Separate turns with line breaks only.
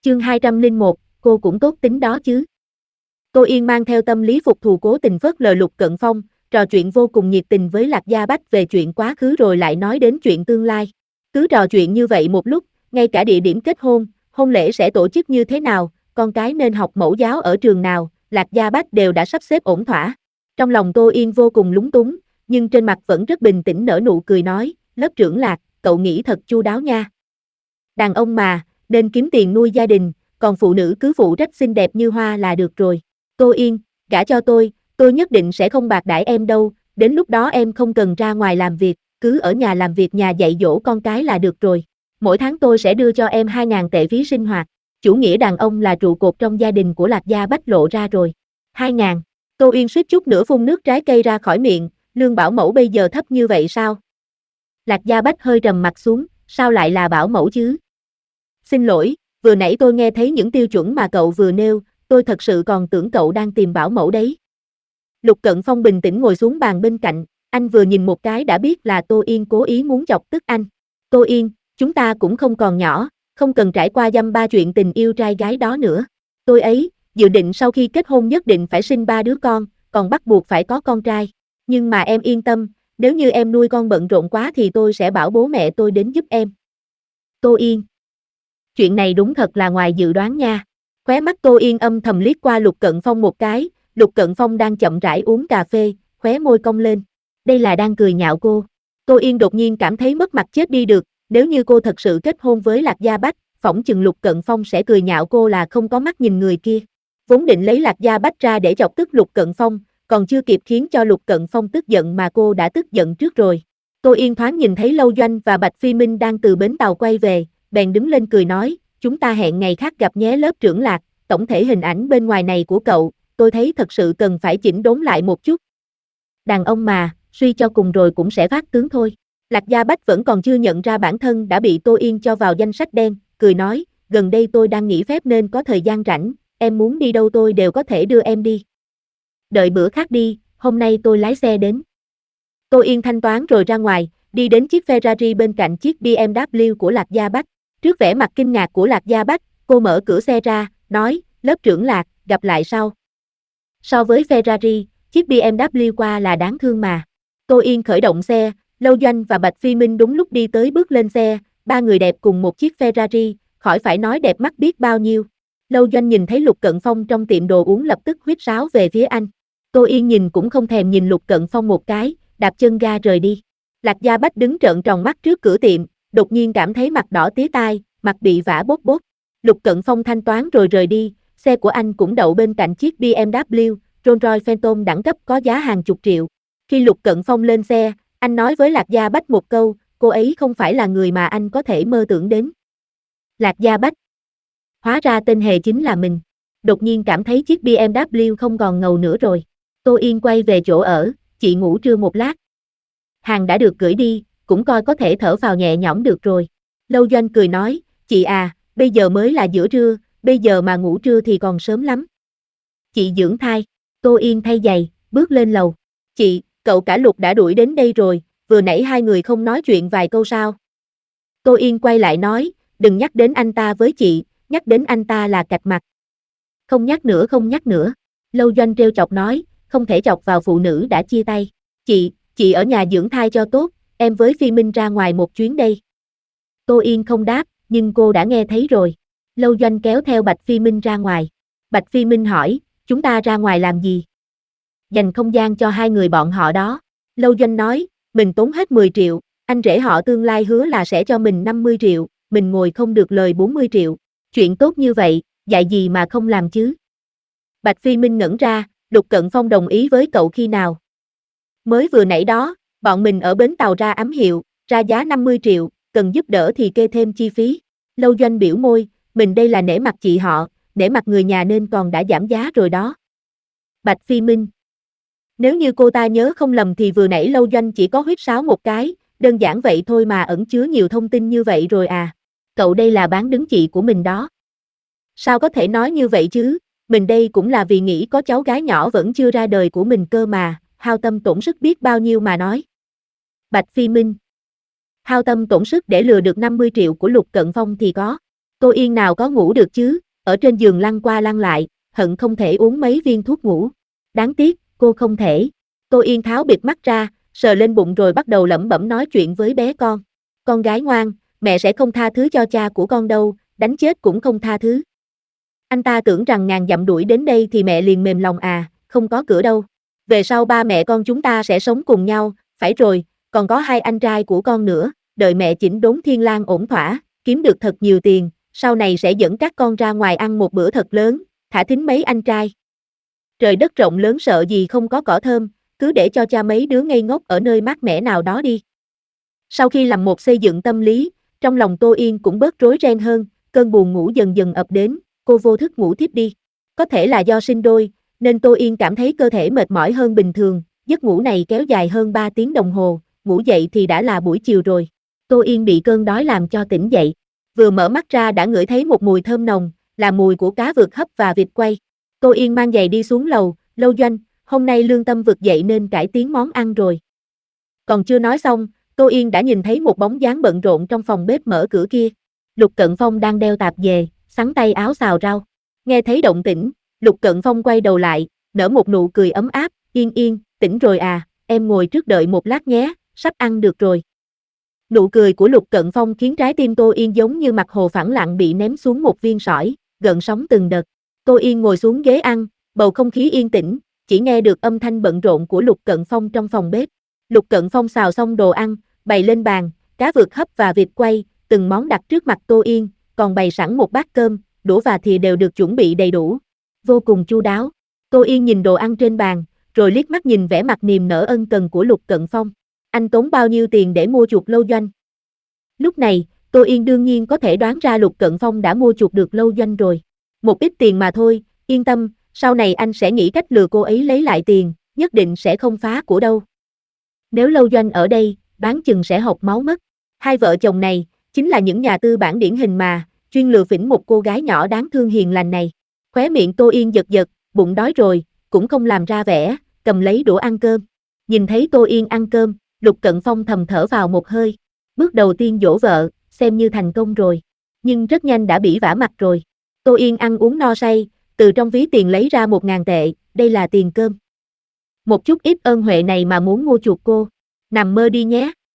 Chương 201, cô cũng tốt tính đó chứ. Tô Yên mang theo tâm lý phục thù cố tình phớt lờ Lục Cận Phong, trò chuyện vô cùng nhiệt tình với Lạc Gia Bách về chuyện quá khứ rồi lại nói đến chuyện tương lai. Cứ trò chuyện như vậy một lúc, ngay cả địa điểm kết hôn, hôn lễ sẽ tổ chức như thế nào, con cái nên học mẫu giáo ở trường nào, Lạc Gia Bách đều đã sắp xếp ổn thỏa. Trong lòng Tô Yên vô cùng lúng túng, nhưng trên mặt vẫn rất bình tĩnh nở nụ cười nói, lớp trưởng Lạc, cậu nghĩ thật chu đáo nha. Đàn ông mà, nên kiếm tiền nuôi gia đình, còn phụ nữ cứ phụ trách xinh đẹp như hoa là được rồi. Tô Yên, gả cho tôi nhất định sẽ không bạc đãi em đâu, đến lúc đó em không cần ra ngoài làm việc, cứ ở nhà làm việc nhà dạy dỗ con cái là được rồi. Mỗi tháng tôi sẽ đưa cho em 2.000 tệ phí sinh hoạt, chủ nghĩa đàn ông là trụ cột trong gia đình của Lạc Gia Bách lộ ra rồi. 2.000, Tô Yên suýt chút nữa phun nước trái cây ra khỏi miệng, lương bảo mẫu bây giờ thấp như vậy sao? Lạc Gia Bách hơi trầm mặt xuống, sao lại là bảo mẫu chứ? Xin lỗi, vừa nãy tôi nghe thấy những tiêu chuẩn mà cậu vừa nêu, tôi thật sự còn tưởng cậu đang tìm bảo mẫu đấy. Lục Cận Phong bình tĩnh ngồi xuống bàn bên cạnh, anh vừa nhìn một cái đã biết là Tô Yên cố ý muốn chọc tức anh. Tô Yên, chúng ta cũng không còn nhỏ, không cần trải qua dăm ba chuyện tình yêu trai gái đó nữa. Tôi ấy, dự định sau khi kết hôn nhất định phải sinh 3 đứa con, còn bắt buộc phải có con trai. Nhưng mà em yên tâm, nếu như em nuôi con bận rộn quá thì tôi sẽ bảo bố mẹ tôi đến giúp em. Tô Yên, chuyện này đúng thật là ngoài dự đoán nha. Khóe mắt Tô Yên âm thầm liếc qua Lục Cận Phong một cái, Lục Cận Phong đang chậm rãi uống cà phê, khóe môi cong lên. Đây là đang cười nhạo cô. Tô Yên đột nhiên cảm thấy mất mặt chết đi được, nếu như cô thật sự kết hôn với Lạc Gia Bách, phỏng chừng Lục Cận Phong sẽ cười nhạo cô là không có mắt nhìn người kia. Vốn định lấy Lạc Gia Bách ra để chọc tức Lục Cận Phong, còn chưa kịp khiến cho Lục Cận Phong tức giận mà cô đã tức giận trước rồi. Tô Yên thoáng nhìn thấy Lâu Doanh và Bạch Phi Minh đang từ bến tàu quay về, bèn đứng lên cười nói, chúng ta hẹn ngày khác gặp nhé lớp trưởng Lạc, tổng thể hình ảnh bên ngoài này của cậu, tôi thấy thật sự cần phải chỉnh đốn lại một chút. Đàn ông mà, suy cho cùng rồi cũng sẽ phát tướng thôi. Lạc Gia Bách vẫn còn chưa nhận ra bản thân đã bị Tô Yên cho vào danh sách đen, cười nói, gần đây tôi đang nghỉ phép nên có thời gian rảnh, em muốn đi đâu tôi đều có thể đưa em đi. Đợi bữa khác đi, hôm nay tôi lái xe đến. Tô Yên thanh toán rồi ra ngoài, đi đến chiếc Ferrari bên cạnh chiếc BMW của Lạc Gia Bách. Trước vẻ mặt kinh ngạc của Lạc Gia Bách, cô mở cửa xe ra, nói, lớp trưởng Lạc, gặp lại sau. So với Ferrari, chiếc BMW qua là đáng thương mà. Tô Yên khởi động xe, Lâu Doanh và Bạch Phi Minh đúng lúc đi tới bước lên xe, ba người đẹp cùng một chiếc Ferrari, khỏi phải nói đẹp mắt biết bao nhiêu. Lâu Doanh nhìn thấy Lục Cận Phong trong tiệm đồ uống lập tức huýt sáo về phía anh. Tô Yên nhìn cũng không thèm nhìn Lục Cận Phong một cái, đạp chân ga rời đi. Lạc Gia Bách đứng trợn tròn mắt trước cửa tiệm, đột nhiên cảm thấy mặt đỏ tía tai, mặt bị vả bốt bốt. Lục Cận Phong thanh toán rồi rời đi, xe của anh cũng đậu bên cạnh chiếc BMW, Rolls-Royce Phantom đẳng cấp có giá hàng chục triệu. Khi Lục Cận Phong lên xe, anh nói với Lạc Gia Bách một câu, cô ấy không phải là người mà anh có thể mơ tưởng đến. Lạc Gia Bách. Hóa ra tên hề chính là mình. Đột nhiên cảm thấy chiếc BMW không còn ngầu nữa rồi. Tô Yên quay về chỗ ở, chị ngủ trưa một lát. Hàng đã được gửi đi, cũng coi có thể thở phào nhẹ nhõm được rồi. Lâu Doanh cười nói, chị à, bây giờ mới là giữa trưa, bây giờ mà ngủ trưa thì còn sớm lắm. Chị dưỡng thai. Tô Yên thay giày, bước lên lầu. Chị, cậu cả Lục đã đuổi đến đây rồi, vừa nãy hai người không nói chuyện vài câu sao? Tô Yên quay lại nói, đừng nhắc đến anh ta với chị, nhắc đến anh ta là cạch mặt. Không nhắc nữa không nhắc nữa. Lâu Doanh trêu chọc nói, không thể chọc vào phụ nữ đã chia tay. Chị ở nhà dưỡng thai cho tốt, em với Phi Minh ra ngoài một chuyến đây. Tô Yên không đáp, nhưng cô đã nghe thấy rồi. Lâu Doanh kéo theo Bạch Phi Minh ra ngoài. Bạch Phi Minh hỏi, chúng ta ra ngoài làm gì? Dành không gian cho hai người bọn họ đó. Lâu Doanh nói, mình tốn hết 10 triệu, anh rể họ tương lai hứa là sẽ cho mình 50 triệu, mình ngồi không được lời 40 triệu. Chuyện tốt như vậy, dạy gì mà không làm chứ? Bạch Phi Minh ngẩn ra, Lục Cận Phong đồng ý với cậu khi nào? Mới vừa nãy đó, bọn mình ở bến tàu ra ám hiệu, ra giá 50 triệu, cần giúp đỡ thì kê thêm chi phí. Lâu Doanh biểu môi, mình đây là nể mặt chị họ, nể mặt người nhà nên còn đã giảm giá rồi đó. Bạch Phi Minh. Nếu như cô ta nhớ không lầm thì vừa nãy Lâu Doanh chỉ có huýt sáo một cái, đơn giản vậy thôi mà ẩn chứa nhiều thông tin như vậy rồi à. Cậu đây là bán đứng chị của mình đó. Sao có thể nói như vậy chứ, mình đây cũng là vì nghĩ có cháu gái nhỏ vẫn chưa ra đời của mình cơ mà, hao tâm tổn sức biết bao nhiêu mà nói. Bạch Phi Minh. Hao tâm tổn sức để lừa được 50 triệu của Lục Cận Phong thì có. Tô Yên nào có ngủ được chứ, ở trên giường lăn qua lăn lại, hận không thể uống mấy viên thuốc ngủ. Đáng tiếc, cô không thể. Tô Yên tháo bịt mắt ra, sờ lên bụng rồi bắt đầu lẩm bẩm nói chuyện với bé con. Con gái ngoan, mẹ sẽ không tha thứ cho cha của con đâu, đánh chết cũng không tha thứ. Anh ta tưởng rằng ngàn dặm đuổi đến đây thì mẹ liền mềm lòng à, không có cửa đâu. Về sau ba mẹ con chúng ta sẽ sống cùng nhau, phải rồi, còn có hai anh trai của con nữa, đợi mẹ chỉnh đốn Thiên Lang ổn thỏa, kiếm được thật nhiều tiền, sau này sẽ dẫn các con ra ngoài ăn một bữa thật lớn, thả thính mấy anh trai. Trời đất rộng lớn sợ gì không có cỏ thơm, cứ để cho cha mấy đứa ngây ngốc ở nơi mát mẻ nào đó đi. Sau khi làm một xây dựng tâm lý, trong lòng Tô Yên cũng bớt rối ren hơn, cơn buồn ngủ dần dần ập đến, cô vô thức ngủ thiếp đi. Có thể là do sinh đôi, nên Tô Yên cảm thấy cơ thể mệt mỏi hơn bình thường, giấc ngủ này kéo dài hơn 3 tiếng đồng hồ, ngủ dậy thì đã là buổi chiều rồi. Tô Yên bị cơn đói làm cho tỉnh dậy, vừa mở mắt ra đã ngửi thấy một mùi thơm nồng, là mùi của cá vượt hấp và vịt quay. Tô Yên mang giày đi xuống lầu, Lâu Doanh, hôm nay lương tâm vực dậy nên cải tiến món ăn rồi. Còn chưa nói xong, Tô Yên đã nhìn thấy một bóng dáng bận rộn trong phòng bếp mở cửa kia. Lục Cận Phong đang đeo tạp dề, xắn tay áo xào rau. Nghe thấy động tĩnh, Lục Cận Phong quay đầu lại, nở một nụ cười ấm áp, Yên Yên, tỉnh rồi à, em ngồi trước đợi một lát nhé, sắp ăn được rồi. Nụ cười của Lục Cận Phong khiến trái tim Tô Yên giống như mặt hồ phẳng lặng bị ném xuống một viên sỏi, gợn sóng từng đợt. Tô Yên ngồi xuống ghế ăn, bầu không khí yên tĩnh, chỉ nghe được âm thanh bận rộn của Lục Cận Phong trong phòng bếp. Lục Cận Phong xào xong đồ ăn, bày lên bàn, cá vượt hấp và vịt quay, từng món đặt trước mặt Tô Yên, còn bày sẵn một bát cơm, đũa và thìa đều được chuẩn bị đầy đủ. Vô cùng chu đáo. Tô Yên nhìn đồ ăn trên bàn, rồi liếc mắt nhìn vẻ mặt niềm nở ân cần của Lục Cận Phong. Anh tốn bao nhiêu tiền để mua chuộc Lâu Doanh? Lúc này, Tô Yên đương nhiên có thể đoán ra Lục Cận Phong đã mua chuộc được Lâu Doanh rồi. Một ít tiền mà thôi, yên tâm, sau này anh sẽ nghĩ cách lừa cô ấy lấy lại tiền, nhất định sẽ không phá của đâu. Nếu Lâu Doanh ở đây, đoán chừng sẽ hộc máu mất. Hai vợ chồng này, chính là những nhà tư bản điển hình mà, chuyên lừa phỉnh một cô gái nhỏ đáng thương hiền lành này. Khóe miệng Tô Yên giật giật, bụng đói rồi, cũng không làm ra vẻ, cầm lấy đũa ăn cơm. Nhìn thấy Tô Yên ăn cơm, Lục Cận Phong thầm thở vào một hơi. Bước đầu tiên dỗ vợ, xem như thành công rồi. Nhưng rất nhanh đã bị vả mặt rồi. Tô Yên ăn uống no say, từ trong ví tiền lấy ra 1.000 tệ, đây là tiền cơm. Một chút ít ơn huệ này mà muốn mua chuộc cô. Nằm mơ đi nhé.